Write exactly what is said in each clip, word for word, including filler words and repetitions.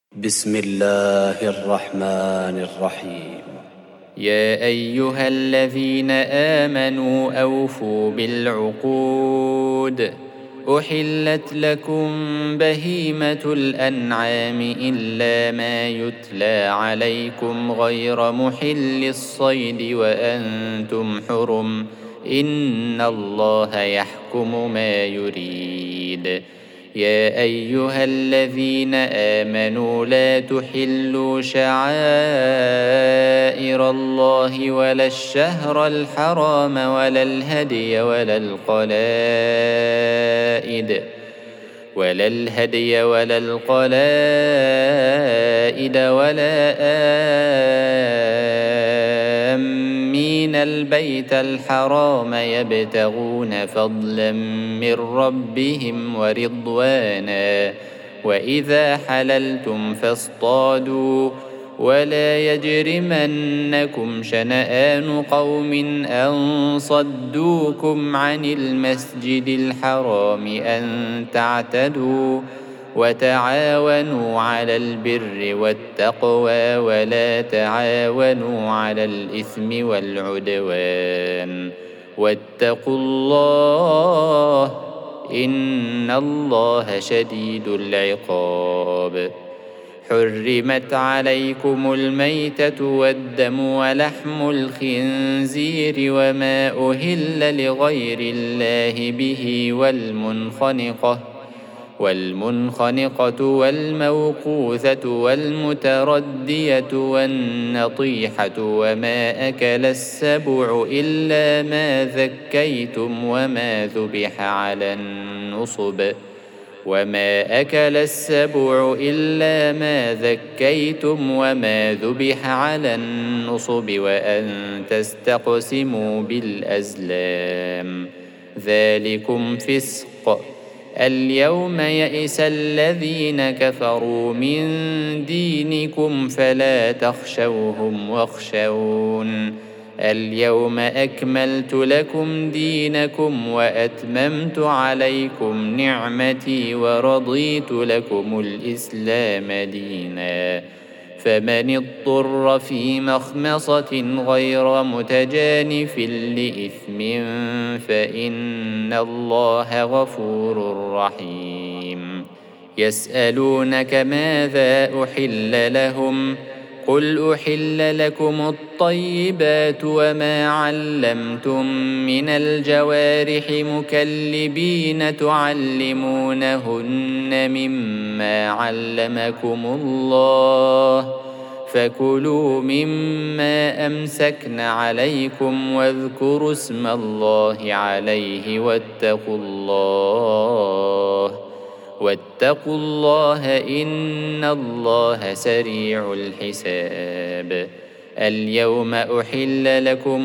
بسم الله الرحمن الرحيم. يا أيها الذين آمنوا أوفوا بالعقود. أحلت لكم بهيمة الأنعام إلا ما يتلى عليكم غير محل الصيد وأنتم حرم، إن الله يحكم ما يريد. يا أيها الذين آمنوا لا تحلوا شعائر الله ولا الشهر الحرام ولا الهدي ولا القلائد ولا الهدي ولا القلائد ولا آمين البيت الحرام يبتغون فضلا من ربهم ورضوانا، وإذا حللتم فاصطادوا، ولا يجرمنكم شنآن قوم أن صدوكم عن المسجد الحرام أن تعتدوا، وتعاونوا على البر والتقوى ولا تعاونوا على الإثم والعدوان، واتقوا الله إن الله شديد العقاب. حرمت عليكم الميتة والدم ولحم الخنزير وما أهل لغير الله به والمنخنقة والمنخنقة والموقوذة والمتردية والنطيحة وما أكل السبع إلا ما ذكيتم وما ذبح على النصب وما أكل السبع إلا ما ذكيتم وما ذبح على النصب وأن تستقسموا بالأزلام، ذلكم فسق. اليوم يئس الذين كفروا من دينكم فلا تخشوهم واخشون. اليوم أكملت لكم دينكم وأتممت عليكم نعمتي ورضيت لكم الإسلام دينا، فمن اضطر في مخمصة غير متجانف لإثم فإن الله غفور رحيم. يسألونك ماذا أحل لهم؟ قل أحل لكم الطيبات وما علمتم من الجوارح مكلبين تعلمونهن مما علمكم الله، فكلوا مما أمسكن عليكم واذكروا اسم الله عليه واتقوا الله واتقوا الله إن الله سريع الحساب. اليوم أحل لكم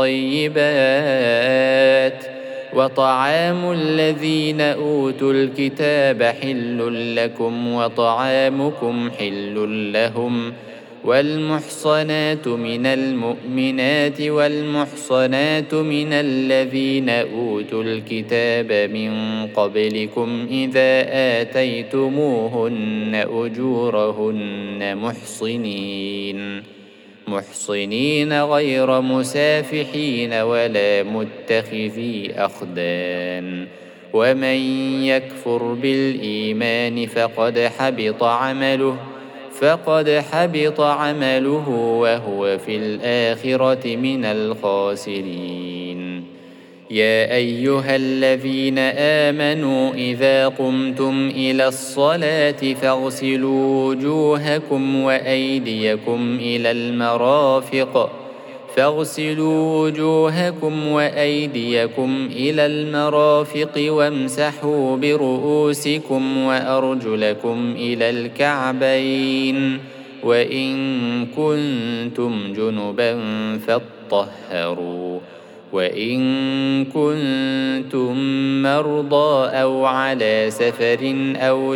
الطيبات، وطعام الذين أوتوا الكتاب حل لكم وطعامكم حل لهم، والمحصنات من المؤمنات والمحصنات من الذين أوتوا الكتاب من قبلكم إذا آتيتموهن أجورهن محصنين محصنين غير مسافحين ولا متخذي أخدان، ومن يكفر بالإيمان فقد حبط عمله فقد حبط عمله وهو في الآخرة من الخاسرين. يا أيها الذين آمنوا إذا قمتم إلى الصلاة فاغسلوا وجوهكم وأيديكم إلى المرافق فاغسلوا وجوهكم وأيديكم إلى المرافق وامسحوا برؤوسكم وأرجلكم إلى الكعبين، وإن كنتم جنبا فاطهروا، وإن كنتم مرضى أو على سفر أو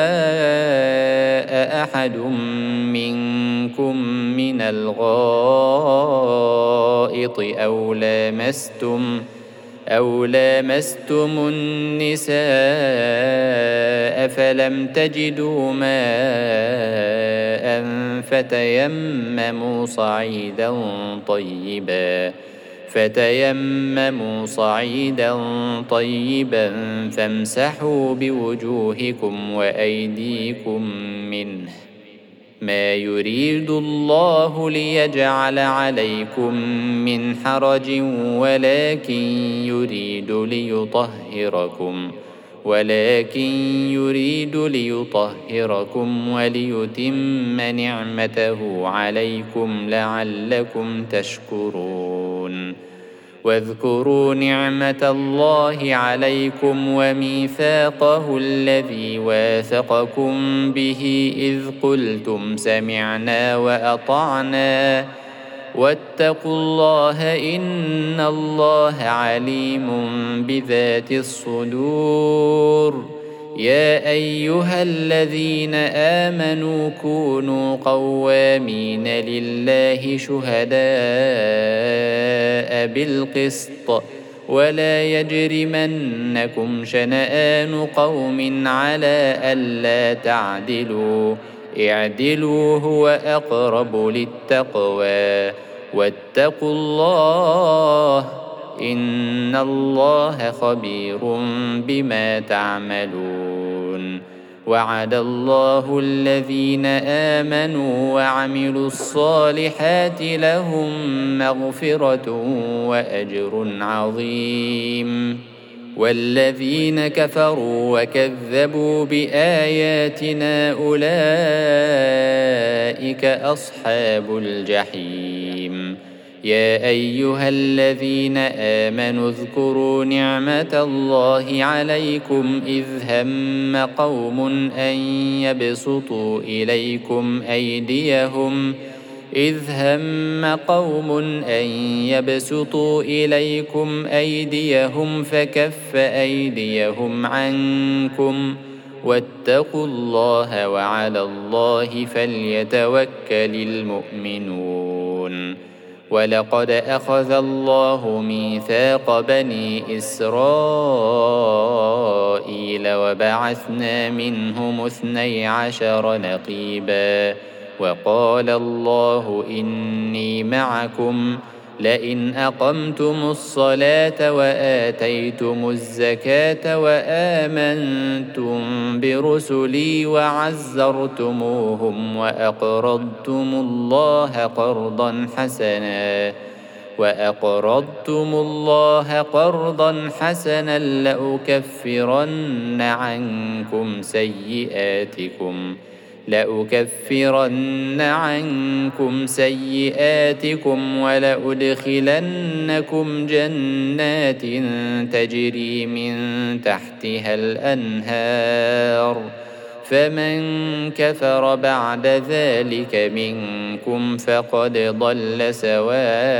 جاء أحد منكم من الغائط أو لامستم أو لامستم النساء فلم تجدوا ماء فتيمموا صعيدا طيبا فتيمموا صعيدا طيبا فامسحوا بوجوهكم وأيديكم منه ما يريد الله ليجعل عليكم من حرج ولكن يريد ليطهركم ولكن يريد ليطهركم وليتم نعمته عليكم لعلكم تشكرون واذكروا نعمة الله عليكم وميثاقه الذي واثقكم به إذ قلتم سمعنا وأطعنا واتقوا الله إن الله عليم بذات الصدور يا أيها الذين آمنوا كونوا قوامين لله شهداء بالقسط ولا يجرمنكم شنآن قوم على ألا تعدلوا اعدلوا هو أقرب للتقوى واتقوا الله إن الله خبير بما تعملون وعد الله الذين آمنوا وعملوا الصالحات لهم مغفرة وأجر عظيم والذين كفروا وكذبوا بآياتنا أولئك أصحاب الجحيم يا أيها الذين آمنوا اذكروا نعمة الله عليكم إذ هم قوم أن يبسطوا إليكم أيديهم إذ هم قوم أن يبسطوا إليكم أيديهم فكف أيديهم عنكم واتقوا الله وعلى الله فليتوكل المؤمنون ولقد أخذ الله ميثاق بني إسرائيل وبعثنا منهم اثني عشر نقيبا وقال الله إني معكم لئن أقمتم الصلاة وآتيتم الزكاة وآمنتم برسلي وعزرتموهم وأقرضتم الله قرضا حسنا وأقرضتم الله قرضا حسنا لأكفرن عنكم سيئاتكم لأكفرن عنكم سيئاتكم ولأدخلنكم جنات تجري من تحتها الأنهار فمن كفر بعد ذلك منكم فقد ضل سواء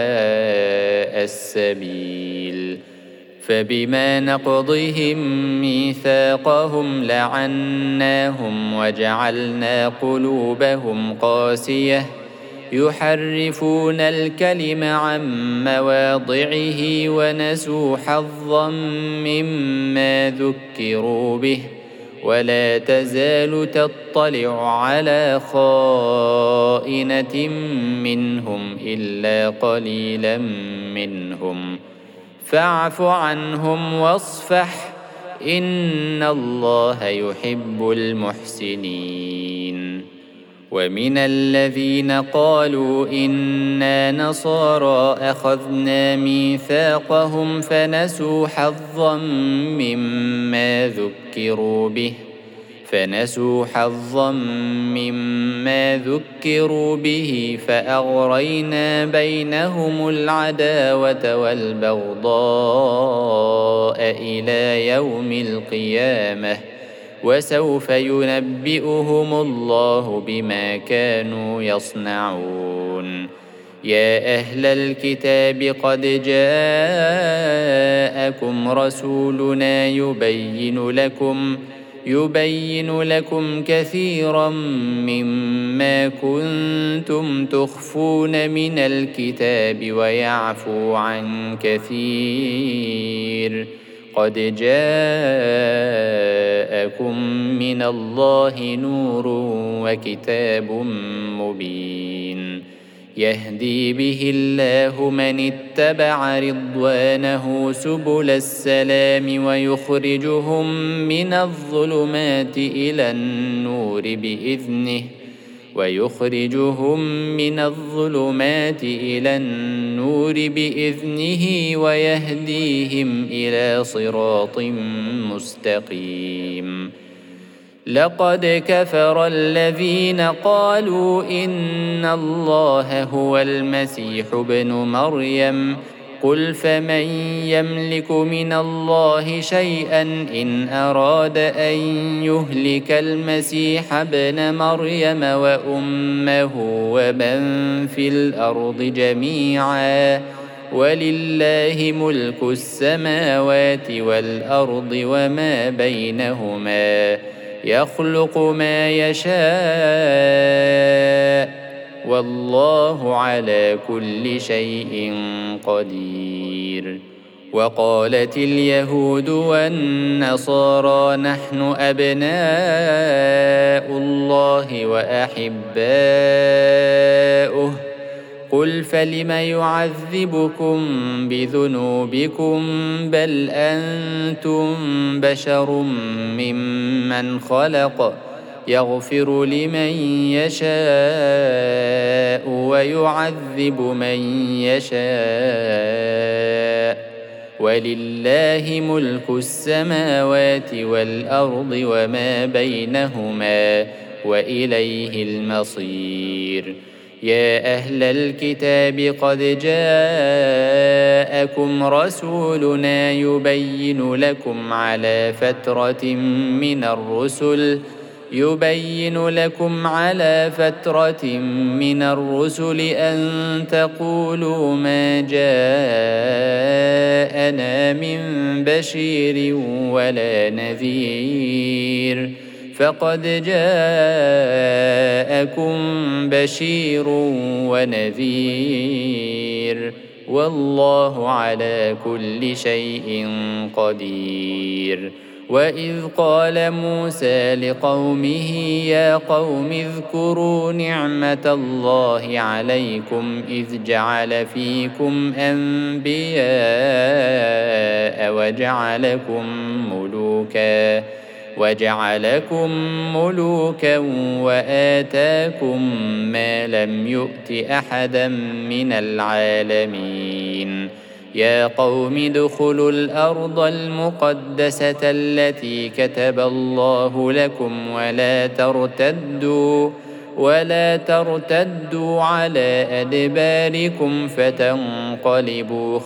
السبيل فبما نقضهم ميثاقهم لعناهم وجعلنا قلوبهم قاسية يحرفون الكلم عن مواضعه ونسوا حظا مما ذكروا به ولا تزال تطلع على خائنة منهم إلا قليلا منهم فاعف عنهم واصفح إن الله يحب المحسنين ومن الذين قالوا إنا نصارى أخذنا ميثاقهم فنسوا حظا مما ذكروا به فنسوا حظا مما ذكروا به فأغرينا بينهم العداوة والبغضاء إلى يوم القيامة وسوف ينبئهم الله بما كانوا يصنعون يا أهل الكتاب قد جاءكم رسولنا يبين لكم يبين لكم كثيرا مما كنتم تخفون من الكتاب ويعفو عن كثير قد جاءكم من الله نور وكتاب مبين يهدي به الله من اتبع رضوانه سبل السلام ويخرجهم من الظلمات إلى النور بإذنه ويخرجهم من الظلمات إلى النور بإذنه ويهديهم إلى صراط مستقيم لقد كفر الذين قالوا إن الله هو المسيح ابن مريم قل فمن يملك من الله شيئا إن أراد أن يهلك المسيح ابن مريم وأمه ومن في الأرض جميعا ولله ملك السماوات والأرض وما بينهما يخلق ما يشاء والله على كل شيء قدير وقالت اليهود والنصارى نحن أبناء الله وأحباؤه قل فلم يعذبكم بذنوبكم بل أنتم بشر ممن خلق يغفر لمن يشاء ويعذب من يشاء ولله ملك السماوات والأرض وما بينهما وإليه المصير يا أهل الكتاب قد جاءكم رسولنا يبين لكم على فترة من الرسل يبين لكم على فترة من الرسل أن تقولوا ما جاءنا من بشير ولا نذير فقد جاءكم بشير ونذير والله على كل شيء قدير وإذ قال موسى لقومه يا قوم اذكروا نعمة الله عليكم إذ جعل فيكم أنبياء وجعلكم ملوكا وجعلكم ملوكا وآتاكم ما لم يؤت أحدا من العالمين يا قوم ادخلوا الأرض المقدسة التي كتب الله لكم ولا ترتدوا ولا ترتدوا على أدباركم فتنقلبوا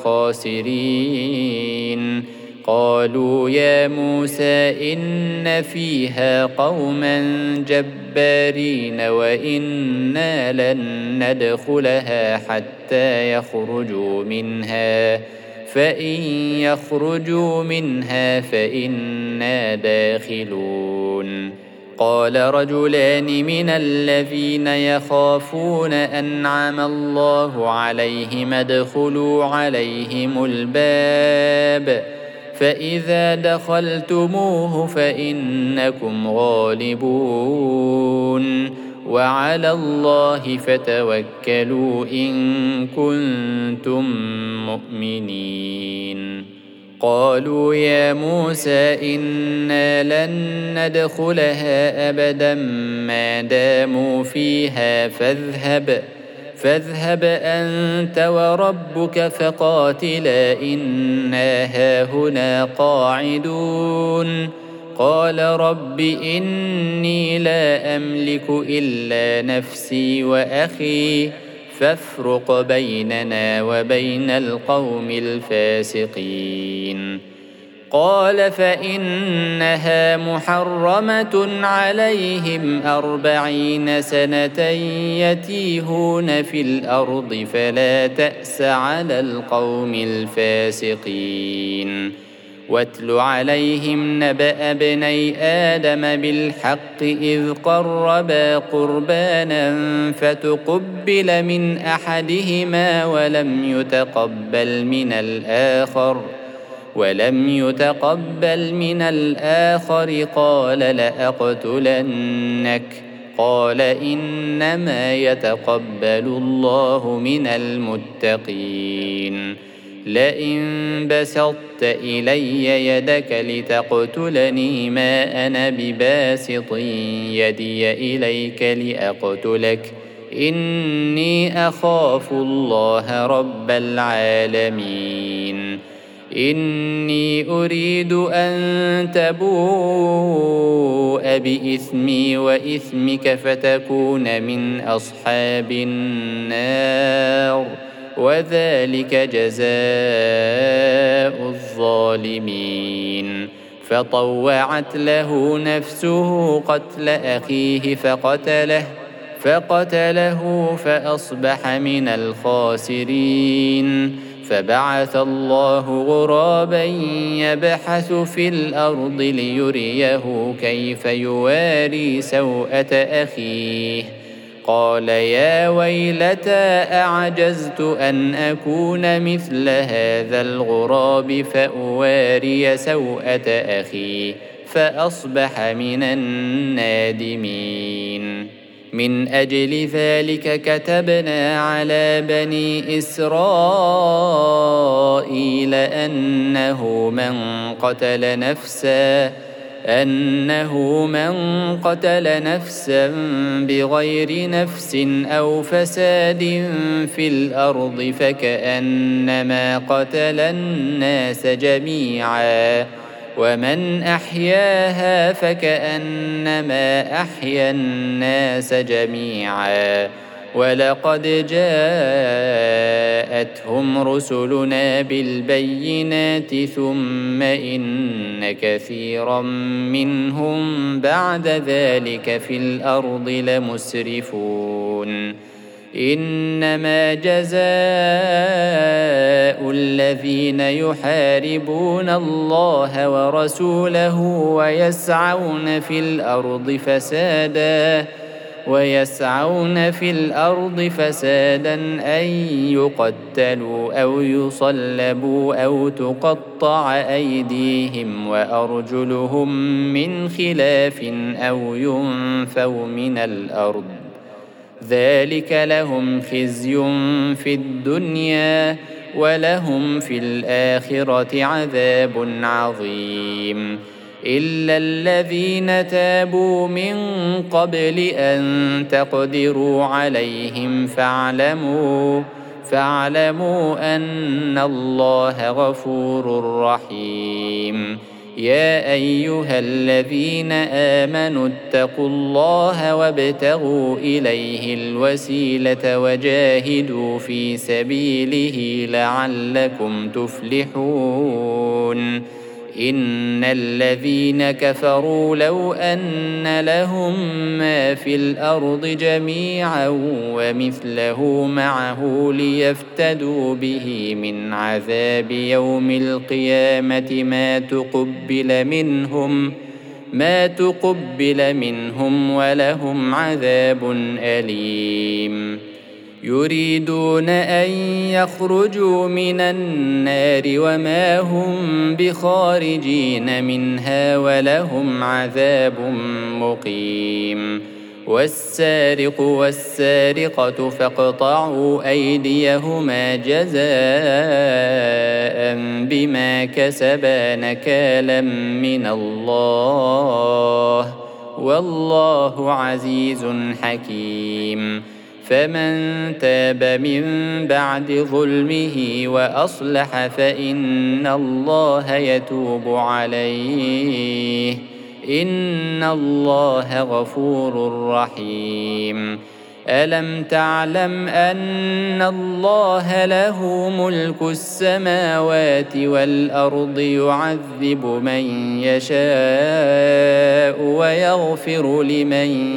خاسرين قالوا يا موسى إن فيها قوما جبارين وإنا لن ندخلها حتى يخرجوا منها فإن يخرجوا منها فإنا داخلون قال رجلان من الذين يخافون أنعم الله عليهم ادخلوا عليهم الباب فإذا دخلتموه فإنكم غالبون وعلى الله فتوكلوا إن كنتم مؤمنين قالوا يا موسى إنا لن ندخلها أبدا ما داموا فيها فاذهب فاذهب أنت وربك فقاتلا إنا هاهنا قاعدون قال رب إني لا أملك إلا نفسي وأخي فافرق بيننا وبين القوم الفاسقين قال فإنها محرمة عليهم أربعين سنة يتيهون في الأرض فلا تأس على القوم الفاسقين واتل عليهم نبأ ابني آدم بالحق إذ قربا قربانا فتقبل من أحدهما ولم يتقبل من الآخر ولم يتقبل من الآخر قال لأقتلنك. قال إنما يتقبل الله من المتقين. لئن بسطت إلي يدك لتقتلني ما أنا بباسط يدي إليك لأقتلك إني أخاف الله رب العالمين. إني أريد أن تبوء بإثمي وإثمك فتكون من أصحاب النار وذلك جزاء الظالمين. فطوعت له نفسه قتل أخيه فقتله فقتله فأصبح من الخاسرين. فبعث الله غرابا يبحث في الأرض ليريه كيف يواري سوءة أخيه. قال يا ويلتى أعجزت أن أكون مثل هذا الغراب فأواري سوءة أخي فأصبح من النادمين. من أجل ذلك كتبنا على بني إسرائيل أنه من قتل نفسا أنه من قتل نفسا بغير نفس أو فساد في الأرض فكأنما قتل الناس جميعا ومن أحياها فكأنما أحيا الناس جميعا. ولقد جاءتهم رسلنا بالبينات ثم إن كثيرا منهم بعد ذلك في الأرض لمسرفون. إنما جزاء الذين يحاربون الله ورسوله ويسعون في الأرض فسادا ويسعون في الأرض فسادا أن يقتلوا أو يصلبوا أو تقطع أيديهم وأرجلهم من خلاف أو ينفوا من الأرض. ذلك لهم خزي في الدنيا ولهم في الآخرة عذاب عظيم. إلا الذين تابوا من قبل أن تقدروا عليهم فاعلموا فاعلموا أن الله غفور رحيم. يا أيها الذين آمنوا اتقوا الله وابتغوا إليه الوسيلة وجاهدوا في سبيله لعلكم تفلحون. إن الذين كفروا لو أن لهم ما في الأرض جميعا ومثله معه ليفتدوا به من عذاب يوم القيامة ما تقبل منهم ما تقبل منهم ولهم عذاب أليم. يريدون أن يخرجوا من النار وما هم بخارجين منها ولهم عذاب مقيم. والسارق والسارقة فاقطعوا أيديهما جزاء بما كسبا نكالا من الله والله عزيز حكيم. فمن تاب من بعد ظلمه وأصلح فإن الله يتوب عليه إن الله غفور رحيم. ألم تعلم أن الله له ملك السماوات والأرض يعذب من يشاء ويغفر لمن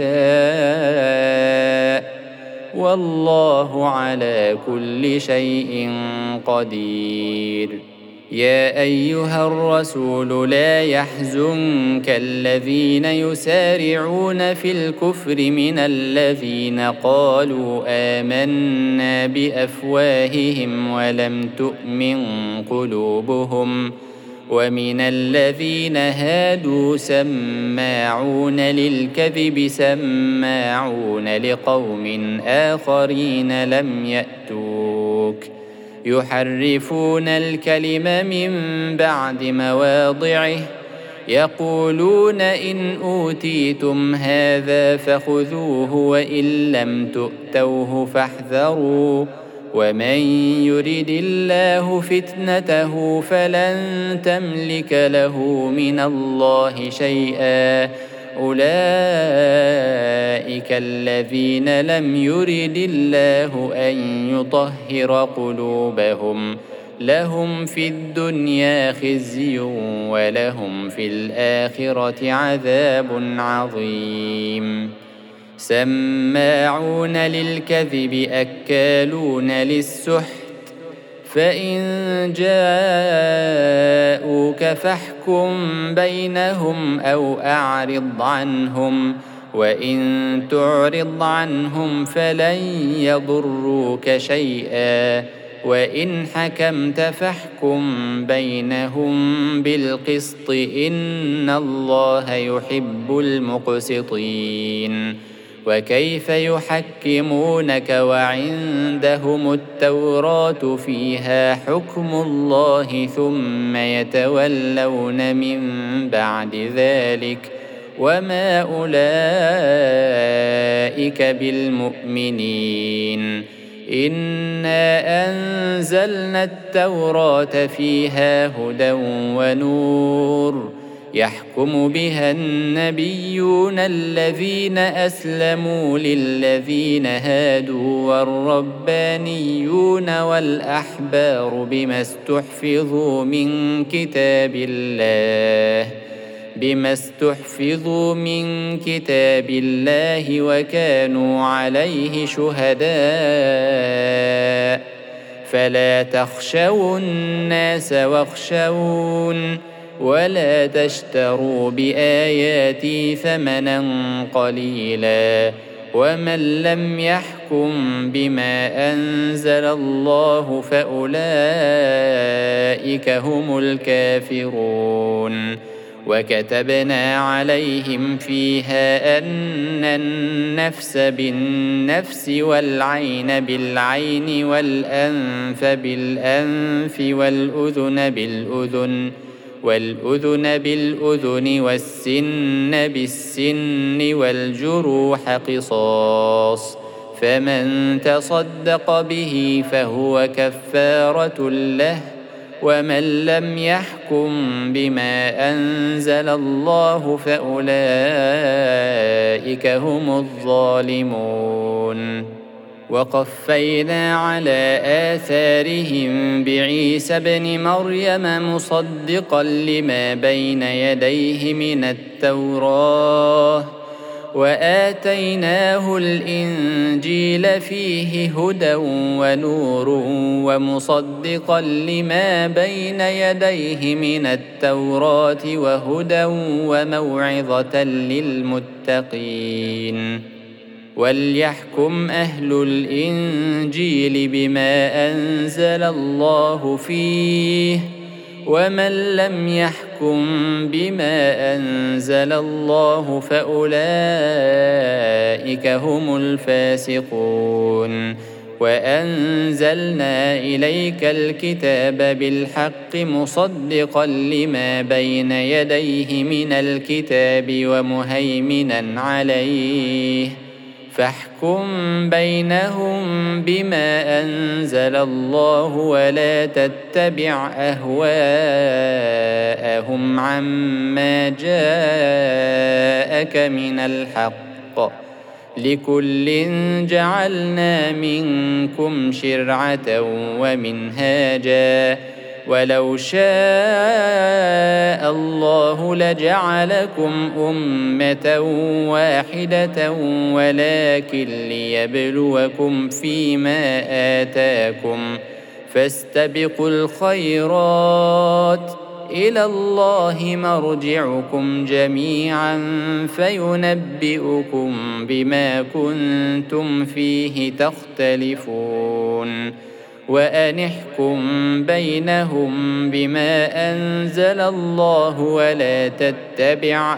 يشاء والله على كل شيء قدير. يا أيها الرسول لا يحزنك الذين يسارعون في الكفر من الذين قالوا آمنا بأفواههم ولم تؤمن قلوبهم ومن الذين هادوا سماعون للكذب سماعون لقوم آخرين لم يأتوك يحرفون الكلم من بعد مواضعه يقولون إن أوتيتم هذا فخذوه وإن لم تؤتوه فاحذروا ومن يرد الله فتنته فلن تملك له من الله شيئا أولئك الذين لم يرد الله أن يطهر قلوبهم لهم في الدنيا خزي ولهم في الآخرة عذاب عظيم سماعون للكذب أكالون للسحت فإن جاءوك فاحكم بينهم أو أعرض عنهم وإن تعرض عنهم فلن يضروك شيئا وإن حكمت فاحكم بينهم بالقسط إن الله يحب المقسطين وكيف يحكمونك وعندهم التوراة فيها حكم الله ثم يتولون من بعد ذلك وما أولئك بالمؤمنين إنا أنزلنا التوراة فيها هدى ونور يحكم بها النبيون الذين أسلموا للذين هادوا والربانيون والأحبار بما استحفظوا من كتاب الله بما استحفظوا من كتاب الله وكانوا عليه شهداء فلا تخشوا الناس واخشون ولا تشتروا بآياتي ثمنا قليلا ومن لم يحكم بما أنزل الله فأولئك هم الكافرون وكتبنا عليهم فيها أن النفس بالنفس والعين بالعين والأنف بالأنف والأذن بالأذن والأذن بالأذن والسن بالسن والجروح قصاص فمن تصدق به فهو كفارة له ومن لم يحكم بما أنزل الله فأولئك هم الظالمون وقفينا على آثارهم بعيسى ابن مريم مصدقا لما بين يديه من التوراة وآتيناه الإنجيل فيه هدى ونور ومصدقا لما بين يديه من التوراة وهدى وموعظة للمتقين وليحكم أهل الإنجيل بما أنزل الله فيه ومن لم يحكم بما أنزل الله فأولئك هم الفاسقون وأنزلنا إليك الكتاب بالحق مصدقا لما بين يديه من الكتاب ومهيمنا عليه فاحكم بينهم بما أنزل الله ولا تتبع أهواءهم عما جاءك من الحق لكل جعلنا منكم شرعة ومنهاجا ولو شاء الله لجعلكم أمة واحدة ولكن ليبلوكم فيما آتاكم فاستبقوا الخيرات، إلى الله مرجعكم جميعا فينبئكم بما كنتم فيه تختلفون. وأن احكم بينهم بما أنزل الله ولا تتبع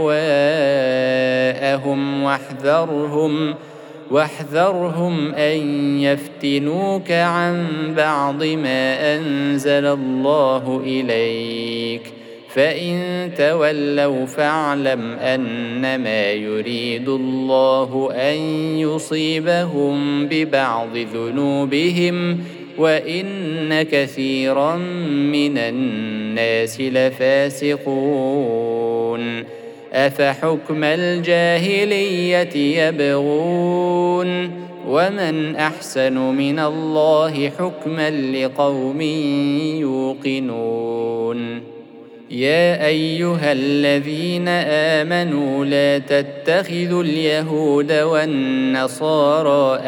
أهواءهم واحذرهم واحذرهم أن يفتنوك عن بعض ما أنزل الله إليك، فإن تولوا فاعلم أنما يريد الله أن يصيبهم ببعض ذنوبهم وإن كثيرا من الناس لفاسقون. أفحكم الجاهلية يبغون ومن أحسن من الله حكما لقوم يوقنون. يا أيها الذين آمنوا لا تتخذوا اليهود والنصارى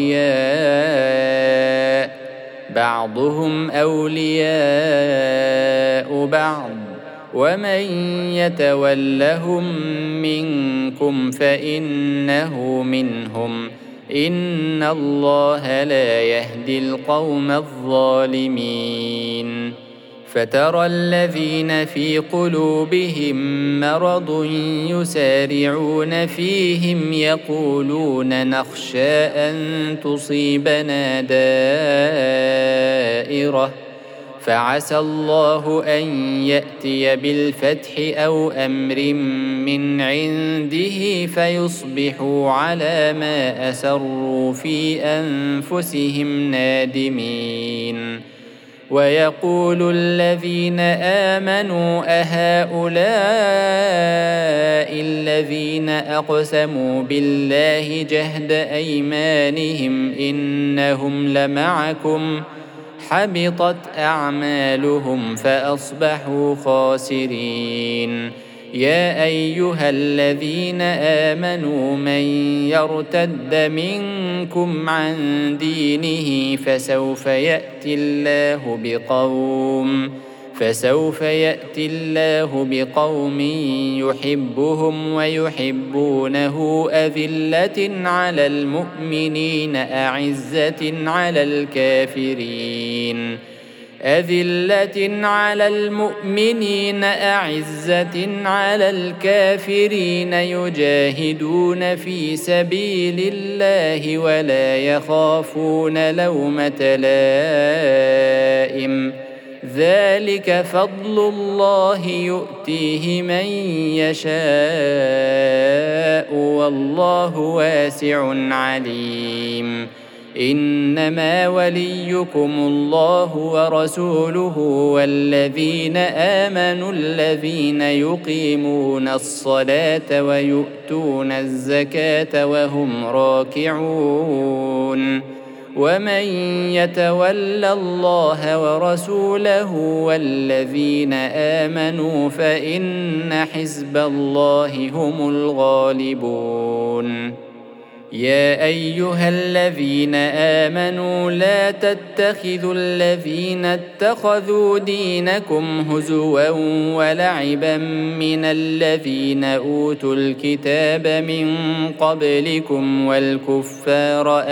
أولياء بعضهم أولياء بعض ومن يتولهم منكم فإنه منهم، إن الله لا يهدي القوم الظالمين. فترى الذين في قلوبهم مرض يسارعون فيهم يقولون نخشى أن تصيبنا دائرة، فعسى الله أن يأتي بالفتح أو أمر من عنده فيصبحوا على ما أسروا في أنفسهم نادمين. ويقول الذين آمنوا أهؤلاء الذين أقسموا بالله جهد أيمانهم إنهم لمعكم حبطت أعمالهم فأصبحوا خاسرين. يا أيها الذين آمنوا من يرتد منكم عن دينه فسوف يأتي الله بقوم فسوف يأتي الله بقوم يحبهم ويحبونه أذلة على المؤمنين أعزة على الكافرين أذلة على المؤمنين أعزة على الكافرين يجاهدون في سبيل الله ولا يخافون لومة لائم، ذلك فضل الله يؤتيه من يشاء والله واسع عليم. إنما وليكم الله ورسوله والذين آمنوا الذين يقيمون الصلاة ويؤتون الزكاة وهم راكعون. ومن يتول الله ورسوله والذين آمنوا فإن حزب الله هم الغالبون. يا أيها الذين آمنوا لا تتخذوا الذين اتخذوا دينكم هزوا ولعبا من الذين أوتوا الكتاب من قبلكم والكفار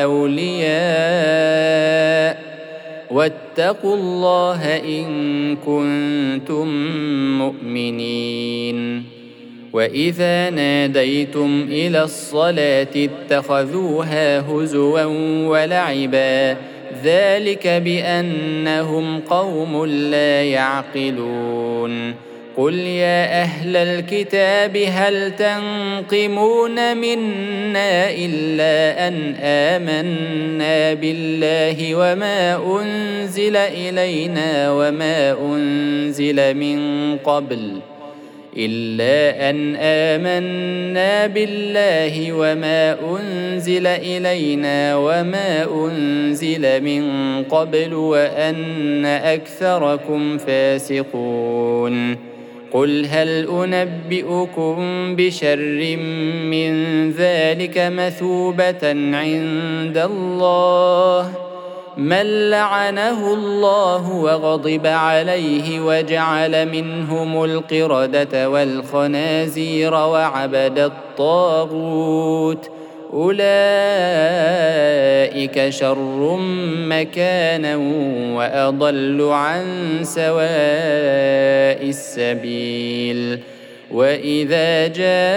أولياء واتقوا الله إن كنتم مؤمنين. وإذا ناديتم إلى الصلاة اتخذوها هزوا ولعبا، ذلك بأنهم قوم لا يعقلون. قل يا أهل الكتاب هل تنقمون منا إلا أن آمنا بالله وما أنزل إلينا وما أنزل من قبل إلا أن آمنا بالله وما أنزل إلينا وما أنزل من قبل وأن أكثركم فاسقون. قل هل أنبئكم بشر من ذلك مثوبة عند الله من لعنه الله وغضب عليه وجعل منهم القردة والخنازير وعبد الطاغوت أولئك شر مكانا وأضل عن سواء السبيل وإذا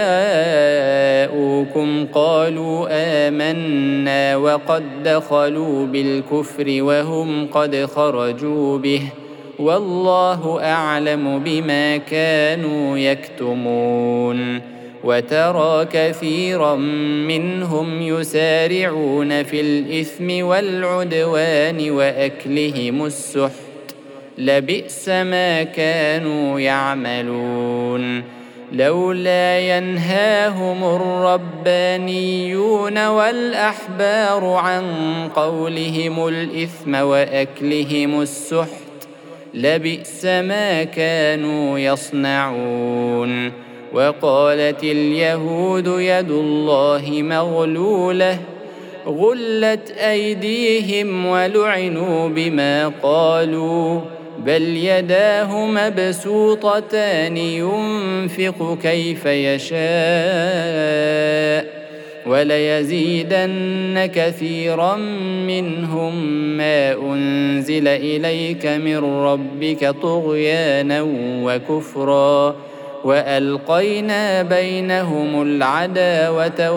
جاءوكم قالوا آمنا وقد دخلوا بالكفر وهم قد خرجوا به والله أعلم بما كانوا يكتمون وترى كثيرا منهم يسارعون في الإثم والعدوان وأكلهم السحت لبئس ما كانوا يعملون لولا ينهاهم الربانيون والأحبار عن قولهم الإثم وأكلهم السحت لبئس ما كانوا يصنعون وقالت اليهود يد الله مغلولة غلت أيديهم ولعنوا بما قالوا بل يداه مبسوطتان ينفق كيف يشاء وليزيدن كثيرا منهم ما أنزل إليك من ربك طغيانا وكفرا وألقينا بينهم العداوة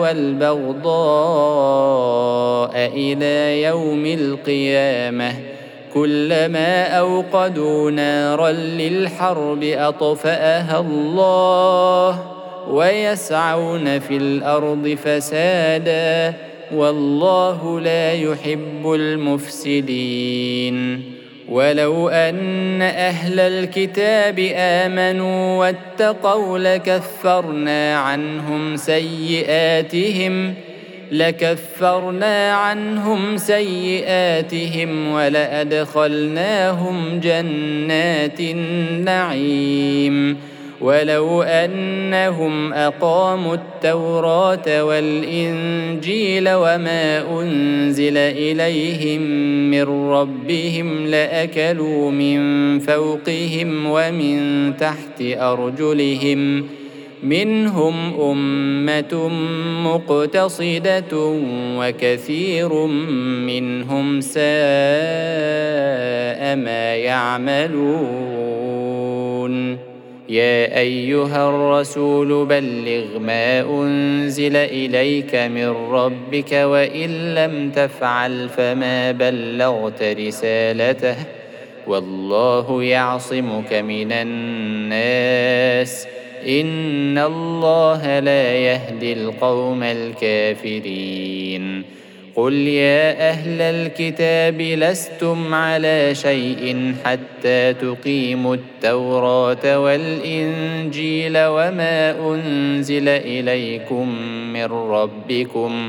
والبغضاء إلى يوم القيامة كلما أوقدوا نارا للحرب أطفأها الله ويسعون في الأرض فسادا والله لا يحب المفسدين ولو أن أهل الكتاب آمنوا واتقوا لكفرنا عنهم سيئاتهم لكفرنا عنهم سيئاتهم ولأدخلناهم جنات النعيم ولو أنهم أقاموا التوراة والإنجيل وما أنزل إليهم من ربهم لأكلوا من فوقهم ومن تحت أرجلهم منهم أمة مقتصدة وكثير منهم ساء ما يعملون يا أيها الرسول بلغ ما أنزل إليك من ربك وإن لم تفعل فما بلغت رسالته والله يعصمك من الناس إن الله لا يهدي القوم الكافرين قل يا أهل الكتاب لستم على شيء حتى تقيموا التوراة والإنجيل وما أنزل إليكم من ربكم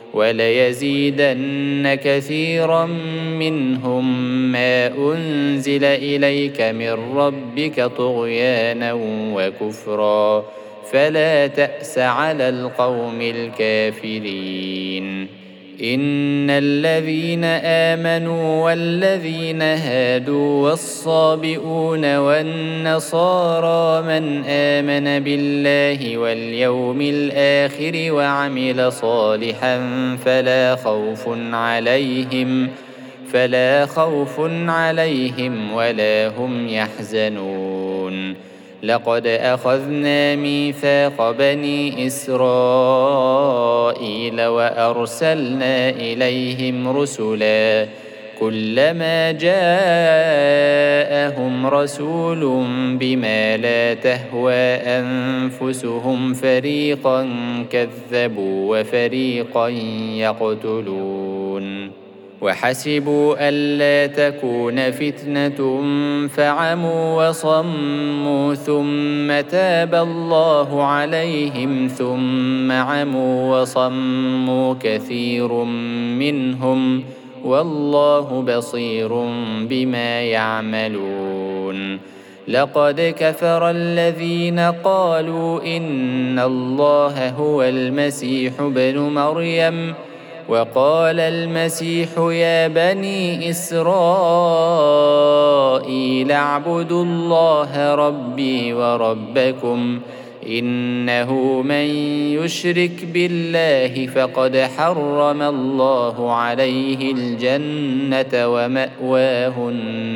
وليزيدن كثيرا منهم ما أنزل إليك من ربك طغيانا وكفرا فلا تأس على القوم الكافرين إن الذين آمنوا والذين هادوا والصابئون والنصارى من آمن بالله واليوم الآخر وعمل صالحا فلا خوف عليهم فلا خوف عليهم ولا هم يحزنون لقد أخذنا ميثاق بني إسرائيل وأرسلنا إليهم رسلا كلما جاءهم رسول بما لا تهوى أنفسهم فريقا كذبوا وفريقا يقتلون وحسبوا ألا تكون فتنة فعموا وصموا ثم تاب الله عليهم ثم عموا وصموا كثير منهم والله بصير بما يعملون لقد كفر الذين قالوا إن الله هو المسيح ابن مريم وقال المسيح يا بني إسرائيل اعبدوا الله ربي وربكم إنه من يشرك بالله فقد حرم الله عليه الجنة ومأواه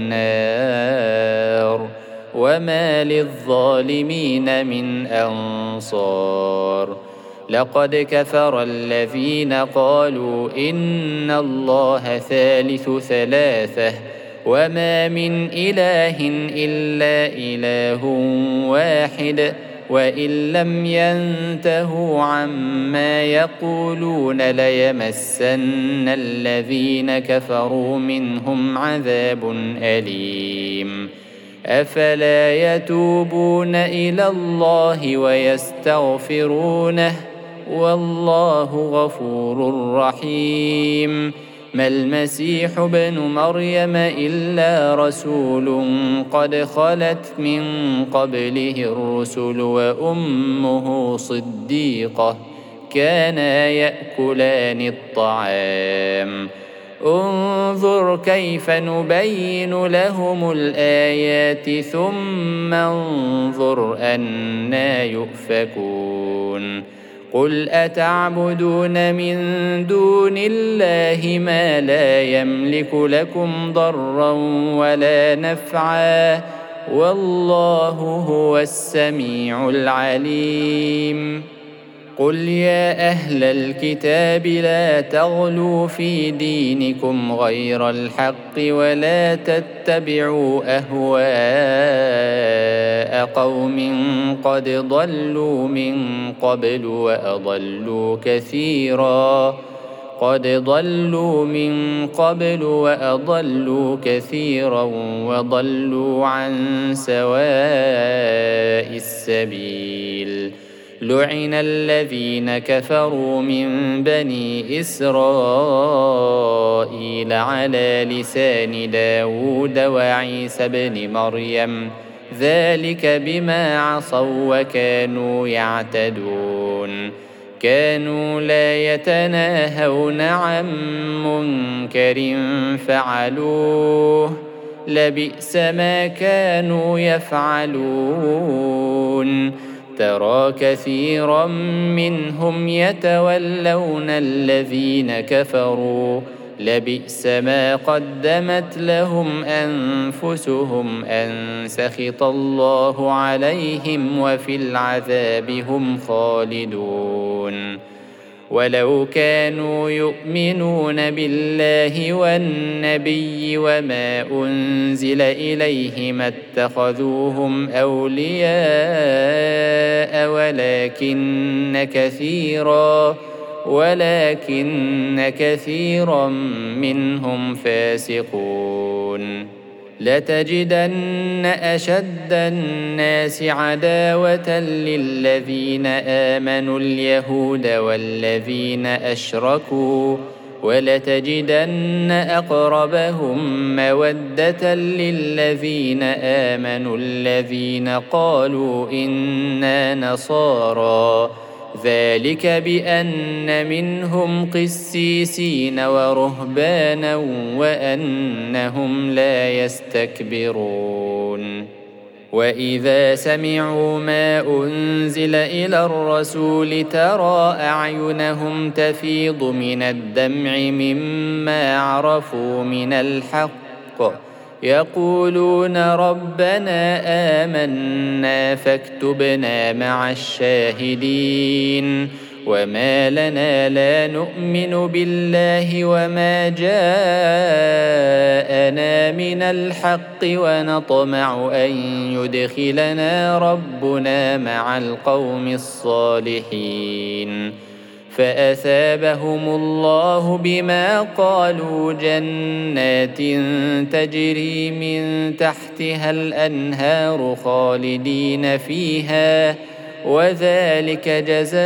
النار وما للظالمين من أنصار لقد كفر الذين قالوا إن الله ثالث ثلاثة وما من إله إلا إله واحد وإن لم ينتهوا عما يقولون ليمسن الذين كفروا منهم عذاب أليم أفلا يتوبون إلى الله ويستغفرونه والله غفور رحيم ما المسيح ابن مريم إلا رسول قد خلت من قبله الرسل وأمه صديقة كانا يأكلان الطعام انظر كيف نبين لهم الآيات ثم انظر أنى يؤفكون قل أتعبدون من دون الله ما لا يملك لكم ضرا ولا نفعا والله هو السميع العليم قل يا أهل الكتاب لا تغلوا في دينكم غير الحق ولا تتبعوا أهواء قوم قد ضلوا من قبل وأضلوا كثيرا قد ضلوا من قبل وأضلوا كثيرا وضلوا عن سواء السبيل لعن الذين كفروا من بني إسرائيل على لسان داود وعيسى بن مريم ذلك بما عصوا وكانوا يعتدون كانوا لا يتناهون عن منكر فعلوه لبئس ما كانوا يفعلون ترى كثيرا منهم يتولون الذين كفروا لبئس ما قدمت لهم أنفسهم أن سخط الله عليهم وفي العذاب هم خالدون ولو كانوا يؤمنون بالله والنبي وما أنزل إليه ما اتخذوهم أولياء ولكن كثيرا ولكن كثيرا منهم فاسقون لتجدن أشد الناس عداوة للذين آمنوا اليهود والذين أشركوا ولتجدن أقربهم مودة للذين آمنوا الذين قالوا إنا نصارى ذلك بأن منهم قسيسين ورهبانا وأنهم لا يستكبرون وإذا سمعوا ما أنزل إلى الرسول ترى أعينهم تفيض من الدمع مما عرفوا من الحق يقولون ربنا آمنا فاكتبنا مع الشاهدين وما لنا لا نؤمن بالله وما جاءنا من الحق ونطمع أن يدخلنا ربنا مع القوم الصالحين فأثابهم الله بما قالوا جنات تجري من تحتها الأنهار خالدين فيها وذلك جزاء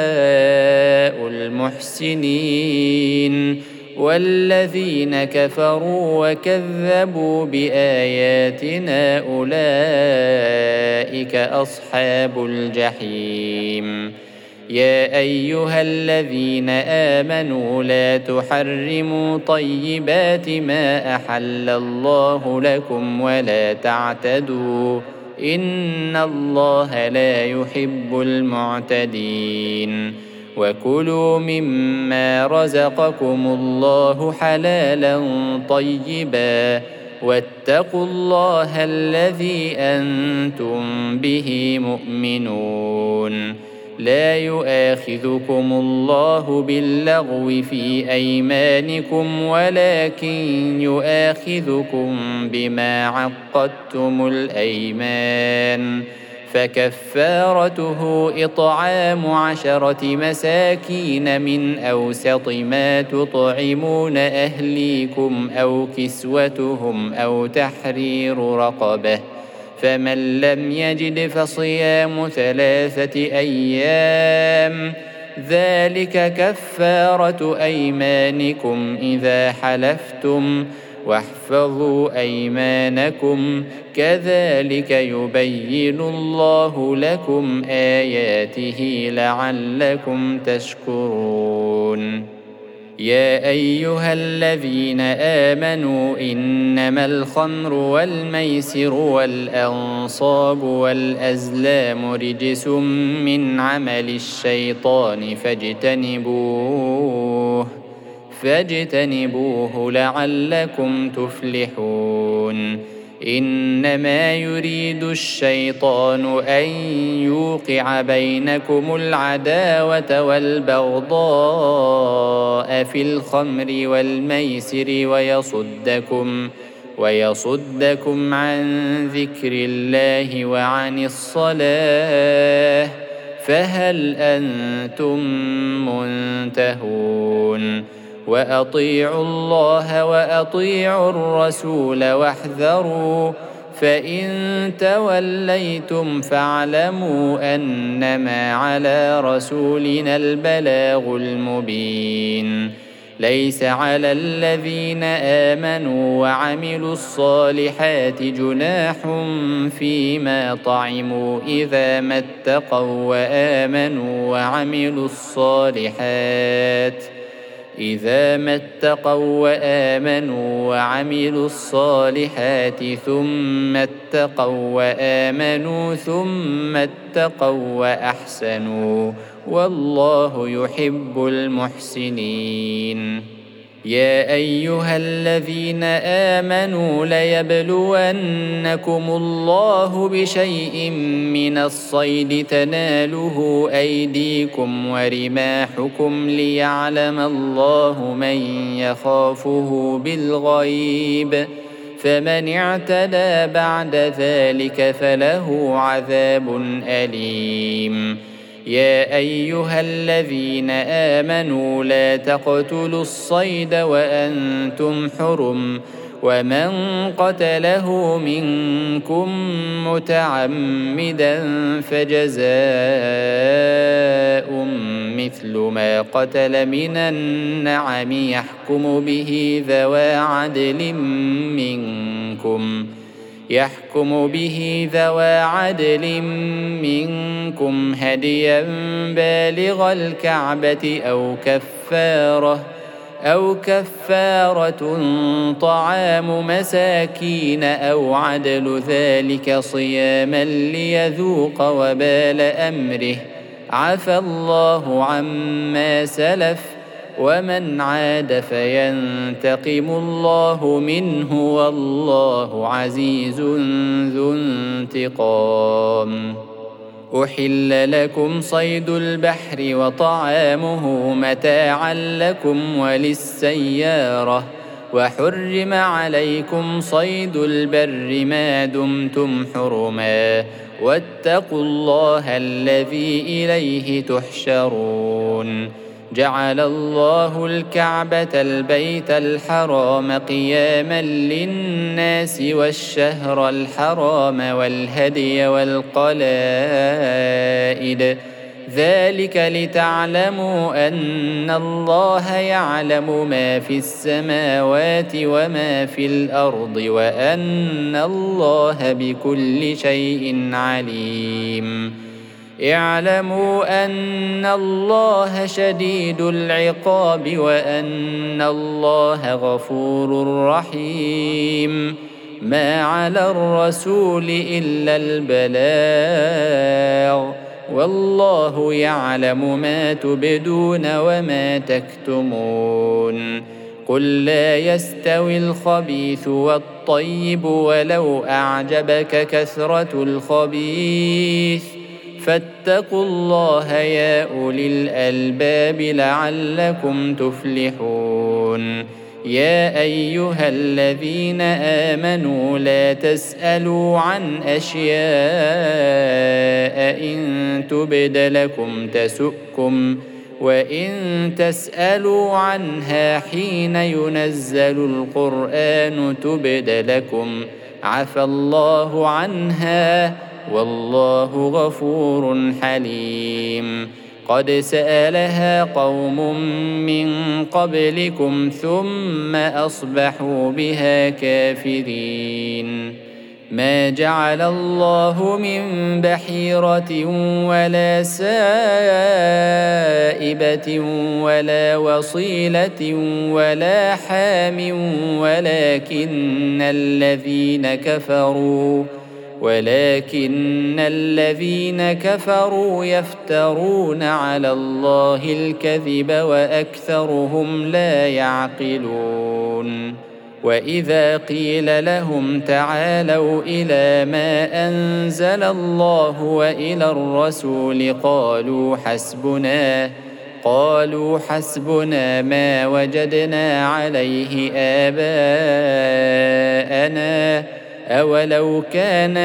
المحسنين والذين كفروا وكذبوا بآياتنا أولئك أصحاب الجحيم يا أيها الذين آمنوا لا تحرموا طيبات ما أحل الله لكم ولا تعتدوا إن الله لا يحب المعتدين وكلوا مما رزقكم الله حلالا طيبا واتقوا الله الذي أنتم به مؤمنون لا يؤاخذكم الله باللغو في أيمانكم ولكن يؤاخذكم بما عقدتم الأيمان فكفارته إطعام عشرة مساكين من أوسط ما تطعمون أهليكم أو كسوتهم أو تحرير رقبة فمن لم يجد فصيام ثلاثة أيام ذلك كفارة أيمانكم إذا حلفتم واحفظوا أيمانكم كذلك يبين الله لكم آياته لعلكم تشكرون يا أيها الذين آمنوا إنما الخمر والميسر والأنصاب والأزلام رجس من عمل الشيطان فاجتنبوه فاجتنبوه لعلكم تفلحون إنما يريد الشيطان أن يوقع بينكم العداوة والبغضاء في الخمر والميسر ويصدكم ويصدكم عن ذكر الله وعن الصلاة فهل أنتم منتهون وأطيعوا الله وأطيعوا الرسول واحذروا فإن توليتم فاعلموا أنما على رسولنا البلاغ المبين ليس على الذين آمنوا وعملوا الصالحات جناح فيما طعموا إذا ما اتقوا وآمنوا وعملوا الصالحات إذا ما اتقوا وآمنوا وعملوا الصالحات ثم اتقوا وآمنوا ثم اتقوا وأحسنوا والله يحب المحسنين يا أيها الذين آمنوا ليبلونكم الله بشيء من الصيد تناله أيديكم ورماحكم ليعلم الله من يخافه بالغيب فمن اعتدى بعد ذلك فله عذاب أليم يا أيها الذين آمنوا لا تقتلوا الصيد وأنتم حرم ومن قتله منكم متعمدا فجزاء مثل ما قتل من النعم يحكم به ذوى عدل منكم يحكم به ذوى عدل منكم هديا بالغ الكعبة أو كفارة أو كفارة طعام مساكين أو عدل ذلك صياما ليذوق وبال أمره عفى الله عما سلف ومن عاد فينتقم الله منه والله عزيز ذو انتقام أحل لكم صيد البحر وطعامه متاعا لكم وللسيارة وحرم عليكم صيد البر ما دمتم حرما واتقوا الله الذي إليه تحشرون جعل الله الكعبة البيت الحرام قياما للناس والشهر الحرام والهدي والقلائد ذلك لتعلموا أن الله يعلم ما في السماوات وما في الأرض وأن الله بكل شيء عليم اعلموا أن الله شديد العقاب وأن الله غفور رحيم. ما على الرسول إلا البلاغ، والله يعلم ما تبدون وما تكتمون. قل لا يستوي الخبيث والطيب ولو أعجبك كثرة الخبيث، فاتقوا الله يا أولي الألباب لعلكم تفلحون. يا أيها الذين آمنوا لا تسألوا عن أشياء إن تبد لكم تسؤكم، وإن تسألوا عنها حين ينزل القرآن تبد لكم عفى الله عنها، والله غفور حليم. قد سألها قوم من قبلكم ثم أصبحوا بها كافرين. ما جعل الله من بحيرة ولا سائبة ولا وصيلة ولا حام ولكن الذين كفروا ولكن الذين كفروا يفترون على الله الكذب وأكثرهم لا يعقلون. وإذا قيل لهم تعالوا إلى ما أنزل الله وإلى الرسول قالوا حسبنا قالوا حسبنا ما وجدنا عليه آباءنا أولو كان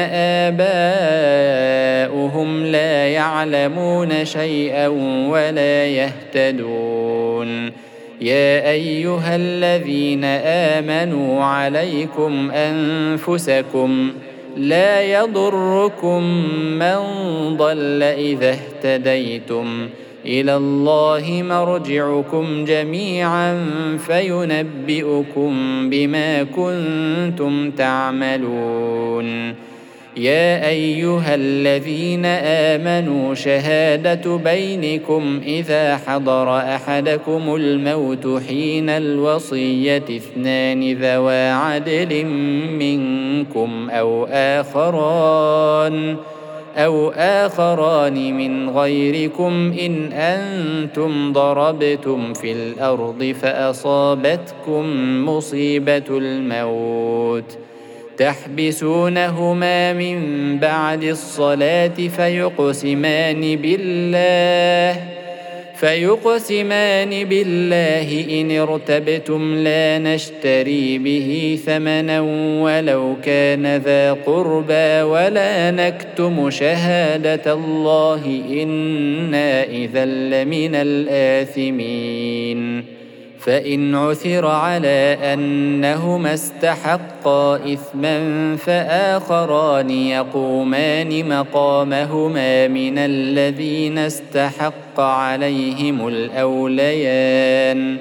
آباؤهم لا يعلمون شيئا ولا يهتدون. يا أيها الذين آمنوا عليكم أنفسكم لا يضركم من ضل إذا اهتديتم، إلى الله مرجعكم جميعا فينبئكم بما كنتم تعملون. يا أيها الذين آمنوا شهادة بينكم إذا حضر أحدكم الموت حين الوصية اثنان ذوى عدل منكم أو آخران أو آخران من غيركم إن أنتم ضربتم في الأرض فأصابتكم مصيبة الموت تحبسونهما من بعد الصلاة فيقسمان بالله فيقسمان بالله إن ارتبتم لا نشتري به ثمنا ولو كان ذا قربى ولا نكتم شهادة الله إنا إذا لمن الآثمين. فإن عثر على أنهما استحقا إثما فآخران يقومان مقامهما من الذين استحق عليهم الأوليان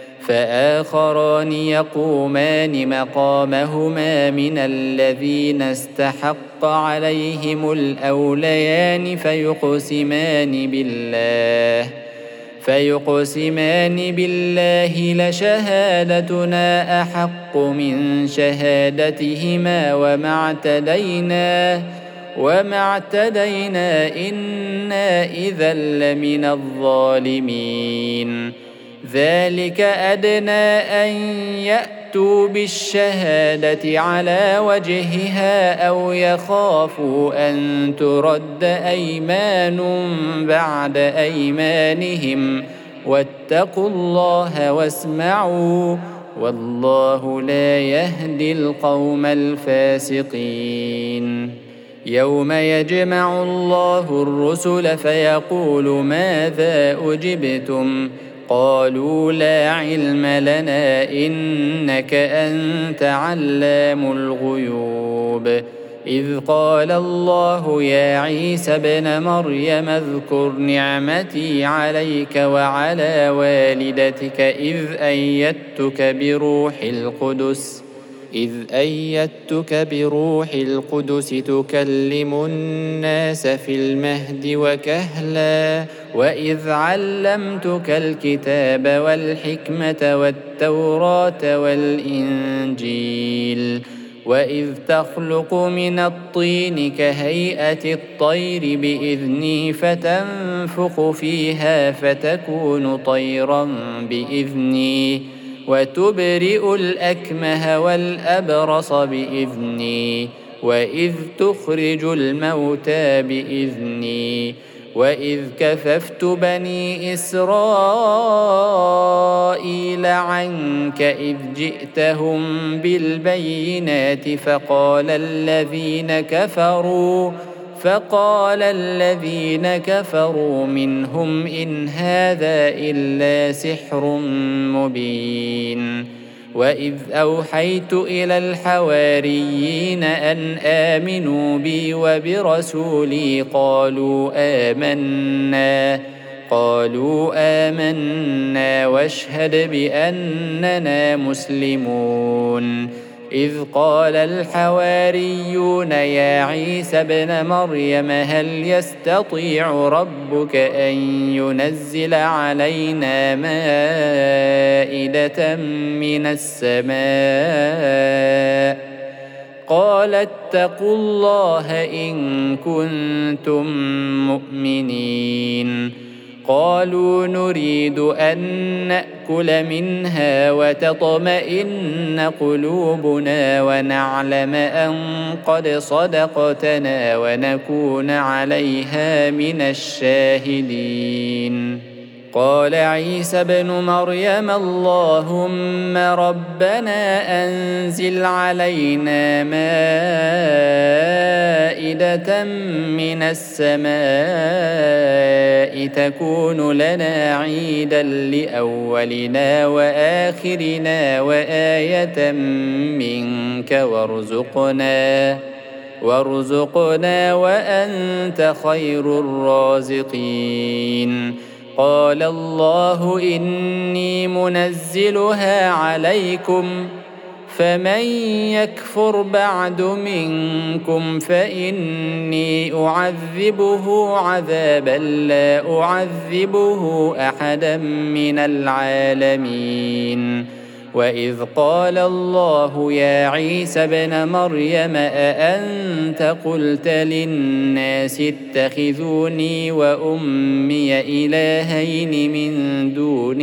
فآخران يقومان مقامهما من الذين استحق عليهم الأوليان فيقسمان بالله فيقسمان بالله لشهادتنا أحق من شهادتهما وما اعتدينا وما اعتدينا إنا إذا لمن الظالمين. ذلك أدنى أن يأتوا بالشهادة على وجهها أو يخافوا أن ترد أيمان بعد أيمانهم واتقوا الله واسمعوا والله لا يهدي القوم الفاسقين. يوم يجمع الله الرسل فيقول ماذا أجبتم قالوا لا علم لنا إنك أنت علام الغيوب. إذ قال الله يا عيسى ابن مريم اذكر نعمتي عليك وعلى والدتك إذ أيدتك بروح القدس إذ أيدتك بروح القدس تكلم الناس في المهد وكهلا وإذ علمتك الكتاب والحكمة والتوراة والإنجيل وإذ تخلق من الطين كهيئة الطير بإذني فتنفخ فيها فتكون طيرا بإذني وتبرئ الأكمه والأبرص بإذني وإذ تخرج الموتى بإذني وإذ كففت بني إسرائيل عنك إذ جئتهم بالبينات فقال الذين كفروا فقال الذين كفروا منهم إن هذا إلا سحر مبين وإذ أوحيت إلى الحواريين أن آمنوا بي وبرسولي قالوا آمنا قالوا آمنا واشهد بأننا مسلمون إذ قال الحواريون يا عيسى ابن مريم هل يستطيع ربك أن ينزل علينا مائدة من السماء قال اتقوا الله إن كنتم مؤمنين قالوا نريد أن نأكل منها وتطمئن قلوبنا ونعلم أن قد صدقتنا ونكون عليها من الشاهدين قال عيسى ابن مريم اللهم ربنا أنزل علينا مائدة من السماء تكون لنا عيدا لأولنا وآخرنا وآية منك وارزقنا وارزقنا وأنت خير الرازقين قال الله إني منزلها عليكم فمن يكفر بعد منكم فإني أعذبه عذابا لا أعذبه أحدا من العالمين وإذ قال الله يا عيسى ابن مريم أأنت قلت للناس اتخذوني وأمي إلهين من دون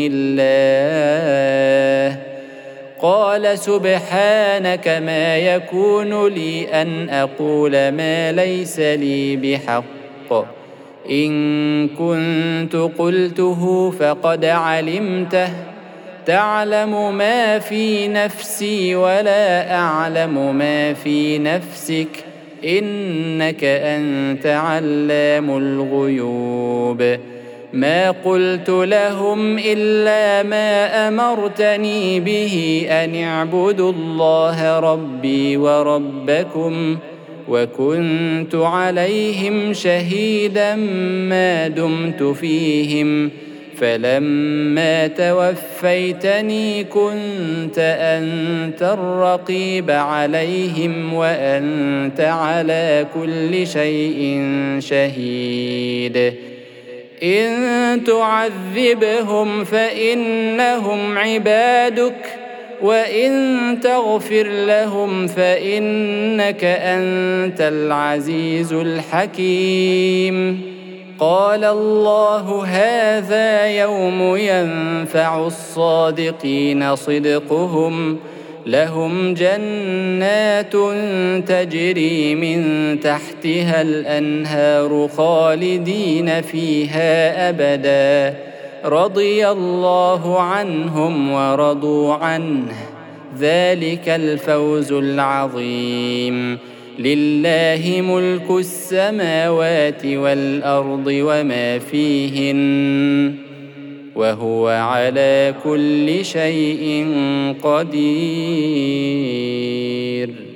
الله قال سبحانك ما يكون لي أن أقول ما ليس لي بحق إن كنت قلته فقد علمته تعلم ما في نفسي ولا أعلم ما في نفسك إنك أنت علام الغيوب ما قلت لهم إلا ما أمرتني به أن اعبدوا الله ربي وربكم وكنت عليهم شهيدا ما دمت فيهم فلما توفيتني كنت أنت الرقيب عليهم وأنت على كل شيء شهيد إن تعذبهم فإنهم عبادك وإن تغفر لهم فإنك أنت العزيز الحكيم قال الله هذا يوم ينفع الصادقين صدقهم لهم جنات تجري من تحتها الأنهار خالدين فيها أبدا رضي الله عنهم ورضوا عنه ذلك الفوز العظيم لله ملك السماوات والأرض وما فيهن وهو على كل شيء قدير.